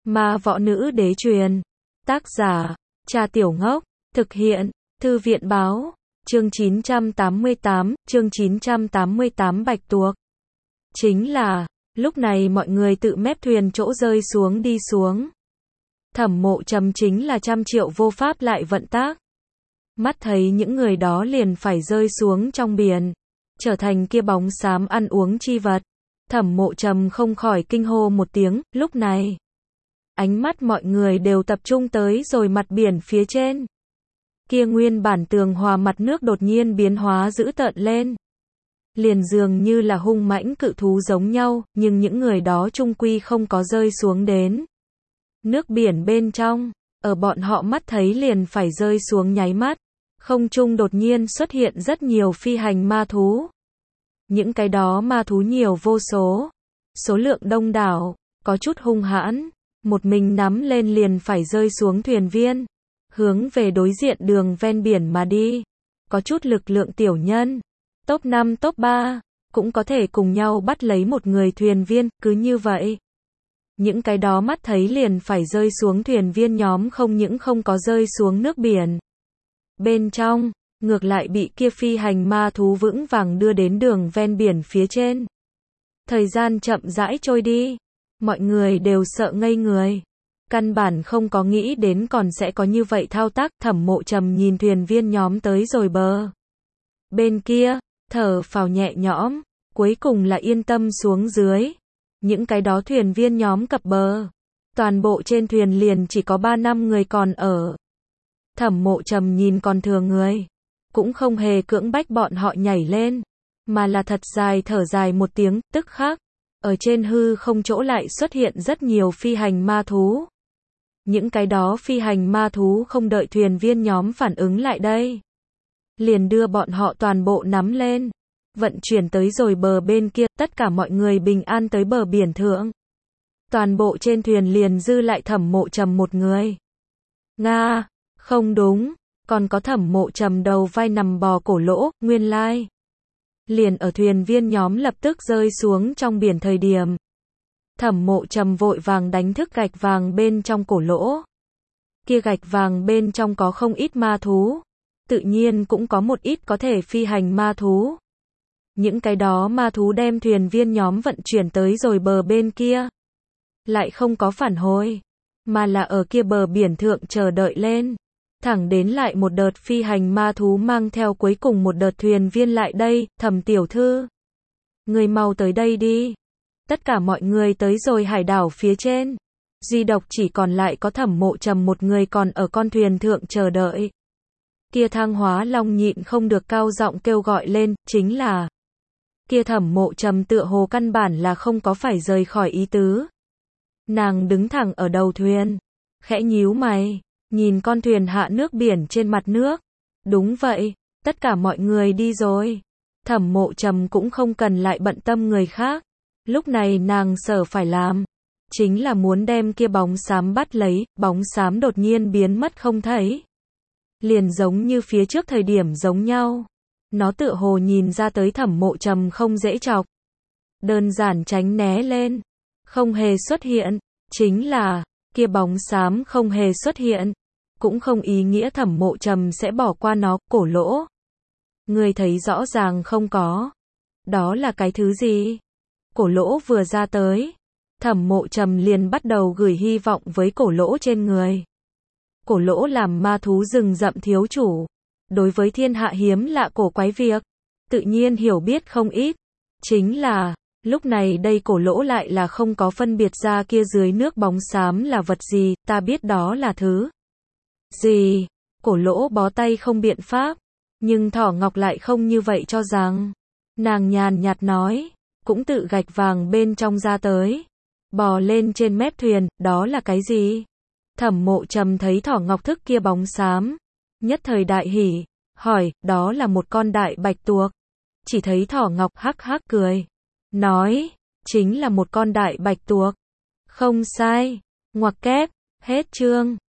Ma võ nữ đế truyền. Tác giả, Trà Tiểu Ngốc. Thực hiện, Thư viện báo. Chương 988, Bạch Tuộc. Chính là, lúc này mọi người tự mép thuyền chỗ rơi xuống đi xuống. Thẩm Mộ Trầm chính là trăm triệu vô pháp lại vận tác. Mắt thấy những người đó liền phải rơi xuống trong biển, trở thành kia bóng xám ăn uống chi vật. Thẩm Mộ Trầm không khỏi kinh hô một tiếng, lúc này. Ánh mắt mọi người đều tập trung tới rồi mặt biển phía trên. Kia nguyên bản tường hòa mặt nước đột nhiên biến hóa dữ tợn lên. Liền dường như là hung mãnh cự thú giống nhau, nhưng những người đó chung quy không có rơi xuống đến nước biển bên trong. Ở bọn họ mắt thấy liền phải rơi xuống nháy mắt, không trung đột nhiên xuất hiện rất nhiều phi hành ma thú. Những cái đó ma thú nhiều vô số, số lượng đông đảo, có chút hung hãn, một mình nắm lên liền phải rơi xuống thuyền viên, hướng về đối diện đường ven biển mà đi. Có chút lực lượng tiểu nhân, top 5 top 3, cũng có thể cùng nhau bắt lấy một người thuyền viên, cứ như vậy. Những cái đó mắt thấy liền phải rơi xuống thuyền viên nhóm không những không có rơi xuống nước biển bên trong, ngược lại bị kia phi hành ma thú vững vàng đưa đến đường ven biển phía trên. Thời gian chậm rãi trôi đi, mọi người đều sợ ngây người. Căn bản không có nghĩ đến còn sẽ có như vậy thao tác. Thẩm Mộ Trầm nhìn thuyền viên nhóm tới rồi bờ bên kia, thở phào nhẹ nhõm, cuối cùng là yên tâm xuống dưới. Những cái đó thuyền viên nhóm cập bờ, toàn bộ trên thuyền liền chỉ có 3-5 người còn ở. Thẩm Mộ Trầm nhìn còn thừa người, cũng không hề cưỡng bách bọn họ nhảy lên, mà là thật dài thở dài một tiếng. Tức khắc, ở trên hư không chỗ lại xuất hiện rất nhiều phi hành ma thú. Những cái đó phi hành ma thú không đợi thuyền viên nhóm phản ứng lại đây, liền đưa bọn họ toàn bộ nắm lên, vận chuyển tới rồi bờ bên kia. Tất cả mọi người bình an tới bờ biển thượng. Toàn bộ trên thuyền liền dư lại Thẩm Mộ Trầm một người. Nga, không đúng, còn có Thẩm Mộ Trầm đầu vai nằm bò cổ lỗ, nguyên lai. Liền ở thuyền viên nhóm lập tức rơi xuống trong biển thời điểm. Thẩm Mộ Trầm vội vàng đánh thức gạch vàng bên trong cổ lỗ. Kia gạch vàng bên trong có không ít ma thú, tự nhiên cũng có một ít có thể phi hành ma thú. Những cái đó ma thú đem thuyền viên nhóm vận chuyển tới rồi bờ bên kia, lại không có phản hồi, mà là ở kia bờ biển thượng chờ đợi lên. Thẳng đến lại một đợt phi hành ma thú mang theo cuối cùng một đợt thuyền viên lại đây. Thẩm tiểu thư, người mau tới đây đi. Tất cả mọi người tới rồi hải đảo phía trên, duy độc chỉ còn lại có Thẩm Mộ Trầm một người còn ở con thuyền thượng chờ đợi. Kia Thang Hóa Long nhịn không được cao giọng kêu gọi lên, chính là kia Thẩm Mộ Trầm tựa hồ căn bản là không có phải rời khỏi ý tứ. Nàng đứng thẳng ở đầu thuyền, khẽ nhíu mày, nhìn con thuyền hạ nước biển trên mặt nước. Đúng vậy, tất cả mọi người đi rồi. Thẩm Mộ Trầm cũng không cần lại bận tâm người khác. Lúc này nàng sở phải làm, chính là muốn đem kia bóng xám bắt lấy. Bóng xám đột nhiên biến mất không thấy, liền giống như phía trước thời điểm giống nhau. Nó tựa hồ nhìn ra tới Thẩm Mộ Trầm không dễ chọc, đơn giản tránh né lên, không hề xuất hiện. Chính là, kia bóng xám không hề xuất hiện, cũng không ý nghĩa Thẩm Mộ Trầm sẽ bỏ qua nó. Cổ lỗ, người thấy rõ ràng không có? Đó là cái thứ gì? Cổ lỗ vừa ra tới, Thẩm Mộ Trầm liền bắt đầu gửi hy vọng với cổ lỗ trên người. Cổ lỗ làm ma thú rừng rậm thiếu chủ, đối với thiên hạ hiếm lạ cổ quái việc, tự nhiên hiểu biết không ít. Chính là, lúc này đây cổ lỗ lại là không có phân biệt ra kia dưới nước bóng xám là vật gì. Ta biết đó là thứ gì. Cổ lỗ bó tay không biện pháp, nhưng Thỏ Ngọc lại không như vậy cho rằng. Nàng nhàn nhạt nói, cũng tự gạch vàng bên trong ra tới, bò lên trên mép thuyền. Đó là cái gì? Thẩm Mộ Trầm thấy Thỏ Ngọc thức kia bóng xám, nhất thời đại hỉ, hỏi, đó là một con đại bạch tuộc. Chỉ thấy Thỏ Ngọc hắc hắc cười, nói, chính là một con đại bạch tuộc. Không sai, ngoặc kép, hết chương.